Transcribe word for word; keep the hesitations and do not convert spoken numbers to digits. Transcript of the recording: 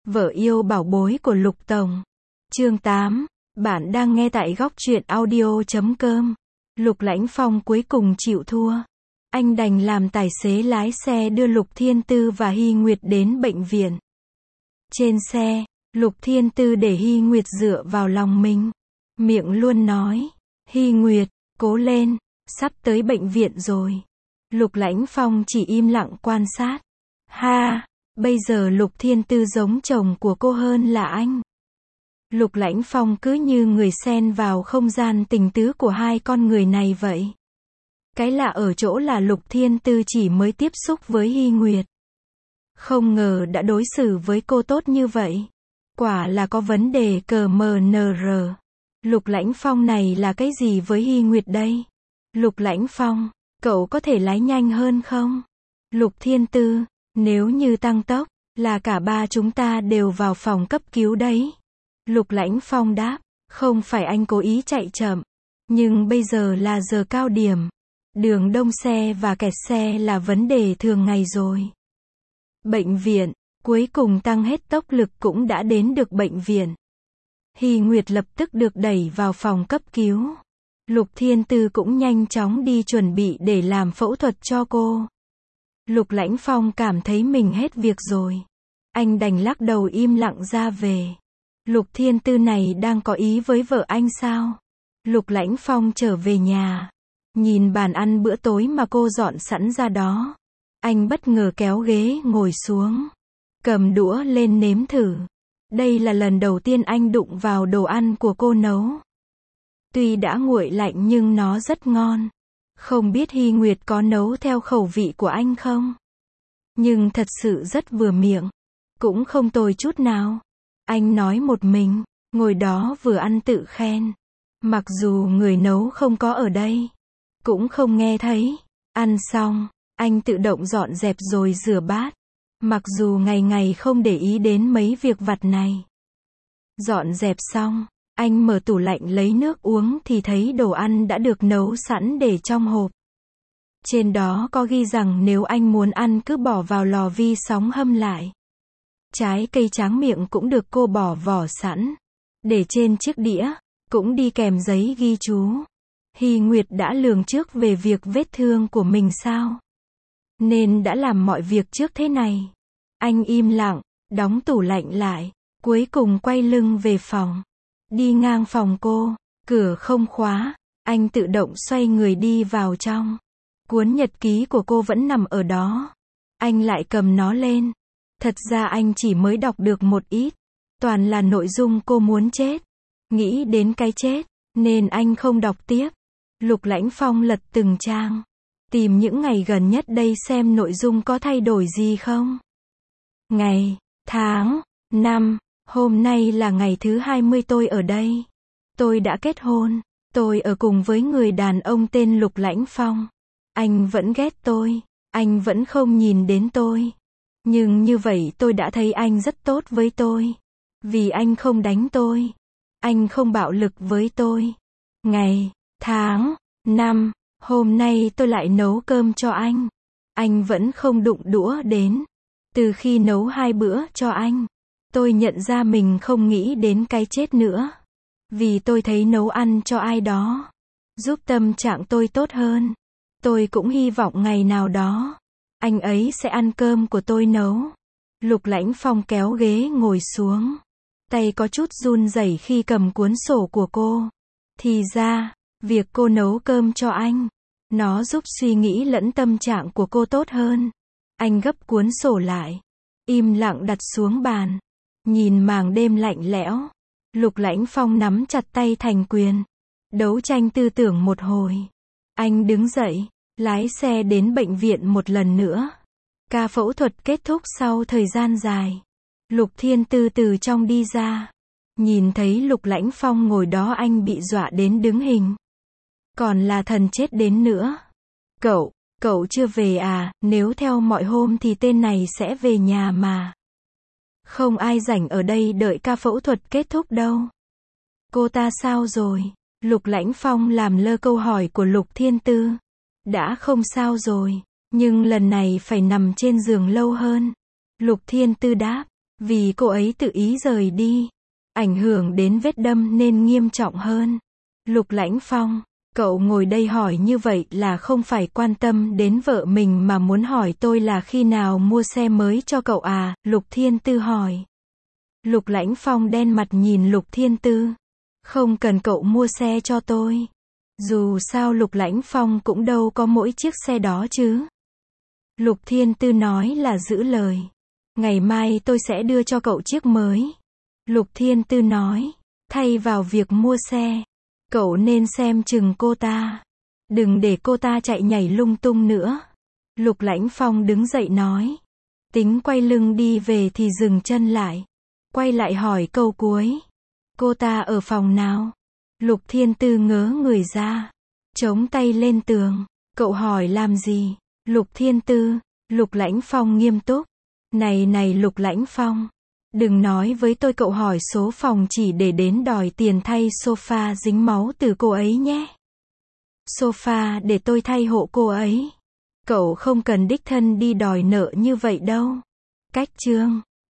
Vợ yêu bảo bối của Lục Tổng. Chương tám. Bạn đang nghe tại góc truyện audio chấm com. Lục Lãnh Phong cuối cùng chịu thua. Anh đành làm tài xế lái xe đưa Lục Thiên Tư và Hy Nguyệt đến bệnh viện. Trên xe, Lục Thiên Tư để Hy Nguyệt dựa vào lòng mình. Miệng luôn nói, Hy Nguyệt, cố lên, sắp tới bệnh viện rồi. Lục Lãnh Phong chỉ im lặng quan sát. Ha, bây giờ Lục Thiên Tư giống chồng của cô hơn là anh. Lục Lãnh Phong cứ như người xen vào không gian tình tứ của hai con người này vậy. Cái lạ ở chỗ là Lục Thiên Tư chỉ mới tiếp xúc với Hy Nguyệt. Không ngờ đã đối xử với cô tốt như vậy. Quả là có vấn đề cờ mờ nờ rờ. Lục Lãnh Phong này là cái gì với Hy Nguyệt đây? Lục Lãnh Phong, cậu có thể lái nhanh hơn không? Lục Thiên Tư, nếu như tăng tốc, là cả ba chúng ta đều vào phòng cấp cứu đấy. Lục Lãnh Phong đáp, không phải anh cố ý chạy chậm. Nhưng bây giờ là giờ cao điểm. Đường đông xe và kẹt xe là vấn đề thường ngày rồi. Bệnh viện, cuối cùng tăng hết tốc lực cũng đã đến được bệnh viện. Hy Nguyệt lập tức được đẩy vào phòng cấp cứu. Lục Thiên Tư cũng nhanh chóng đi chuẩn bị để làm phẫu thuật cho cô. Lục Lãnh Phong cảm thấy mình hết việc rồi. Anh đành lắc đầu im lặng ra về. Lục Thiên Tư này đang có ý với vợ anh sao? Lục Lãnh Phong trở về nhà. Nhìn bàn ăn bữa tối mà cô dọn sẵn ra đó. Anh bất ngờ kéo ghế ngồi xuống. Cầm đũa lên nếm thử. Đây là lần đầu tiên anh đụng vào đồ ăn của cô nấu. Tuy đã nguội lạnh nhưng nó rất ngon. Không biết Hy Nguyệt có nấu theo khẩu vị của anh không? Nhưng thật sự rất vừa miệng. Cũng không tồi chút nào. Anh nói một mình, ngồi đó vừa ăn tự khen. Mặc dù người nấu không có ở đây. Cũng không nghe thấy. Ăn xong, anh tự động dọn dẹp rồi rửa bát. Mặc dù ngày ngày không để ý đến mấy việc vặt này. Dọn dẹp xong, anh mở tủ lạnh lấy nước uống thì thấy đồ ăn đã được nấu sẵn để trong hộp. Trên đó có ghi rằng nếu anh muốn ăn cứ bỏ vào lò vi sóng hâm lại. Trái cây tráng miệng cũng được cô bỏ vỏ sẵn. Để trên chiếc đĩa, cũng đi kèm giấy ghi chú. Hy Nguyệt đã lường trước về việc vết thương của mình sao? Nên đã làm mọi việc trước thế này. Anh im lặng, đóng tủ lạnh lại, cuối cùng quay lưng về phòng. Đi ngang phòng cô, cửa không khóa, anh tự động xoay người đi vào trong. Cuốn nhật ký của cô vẫn nằm ở đó. Anh lại cầm nó lên. Thật ra anh chỉ mới đọc được một ít. Toàn là nội dung cô muốn chết. Nghĩ đến cái chết, nên anh không đọc tiếp. Lục Lãnh Phong lật từng trang. Tìm những ngày gần nhất đây xem nội dung có thay đổi gì không. Ngày, tháng, năm, hôm nay là ngày thứ hai mươi tôi ở đây. Tôi đã kết hôn. Tôi ở cùng với người đàn ông tên Lục Lãnh Phong. Anh vẫn ghét tôi. Anh vẫn không nhìn đến tôi. Nhưng như vậy tôi đã thấy anh rất tốt với tôi. Vì anh không đánh tôi. Anh không bạo lực với tôi. Ngày, tháng, năm, hôm nay tôi lại nấu cơm cho anh. Anh vẫn không đụng đũa đến. Từ khi nấu hai bữa cho anh, tôi nhận ra mình không nghĩ đến cái chết nữa. Vì tôi thấy nấu ăn cho ai đó giúp tâm trạng tôi tốt hơn. Tôi cũng hy vọng ngày nào đó anh ấy sẽ ăn cơm của tôi nấu. Lục Lãnh Phong kéo ghế ngồi xuống. Tay có chút run rẩy khi cầm cuốn sổ của cô. Thì ra, việc cô nấu cơm cho anh, nó giúp suy nghĩ lẫn tâm trạng của cô tốt hơn. Anh gấp cuốn sổ lại, im lặng đặt xuống bàn. Nhìn màn đêm lạnh lẽo, Lục Lãnh Phong nắm chặt tay thành quyền. Đấu tranh tư tưởng một hồi. Anh đứng dậy, lái xe đến bệnh viện một lần nữa. Ca phẫu thuật kết thúc sau thời gian dài. Lục Thiên Tư từ trong đi ra. Nhìn thấy Lục Lãnh Phong ngồi đó anh bị dọa đến đứng hình. Còn là thần chết đến nữa. Cậu, cậu chưa về à? Nếu theo mọi hôm thì tên này sẽ về nhà mà. Không ai rảnh ở đây đợi ca phẫu thuật kết thúc đâu. Cô ta sao rồi? Lục Lãnh Phong làm lơ câu hỏi của Lục Thiên Tư. Đã không sao rồi, nhưng lần này phải nằm trên giường lâu hơn. Lục Thiên Tư đáp, Vì cô ấy tự ý rời đi, ảnh hưởng đến vết đâm nên nghiêm trọng hơn. Lục Lãnh Phong, cậu ngồi đây hỏi như vậy là không phải quan tâm đến vợ mình mà muốn hỏi tôi là khi nào mua xe mới cho cậu à? Lục Thiên Tư hỏi. Lục Lãnh Phong đen mặt nhìn Lục Thiên Tư. Không cần cậu mua xe cho tôi. Dù sao Lục Lãnh Phong cũng đâu có mỗi chiếc xe đó chứ. Lục Thiên Tư nói là giữ lời. Ngày mai tôi sẽ đưa cho cậu chiếc mới. Lục Thiên Tư nói. Thay vào việc mua xe, cậu nên xem chừng cô ta. Đừng để cô ta chạy nhảy lung tung nữa. Lục Lãnh Phong đứng dậy nói. Tính quay lưng đi về thì dừng chân lại. Quay lại hỏi câu cuối. Cô ta ở phòng nào? Lục Thiên Tư ngớ người ra. Chống tay lên tường. Cậu hỏi làm gì? Lục Thiên Tư. Lục Lãnh Phong nghiêm túc. Này này Lục Lãnh Phong. Đừng nói với tôi cậu hỏi số phòng chỉ để đến đòi tiền thay sofa dính máu từ cô ấy nhé. Sofa để tôi thay hộ cô ấy. Cậu không cần đích thân đi đòi nợ như vậy đâu. Cách chương.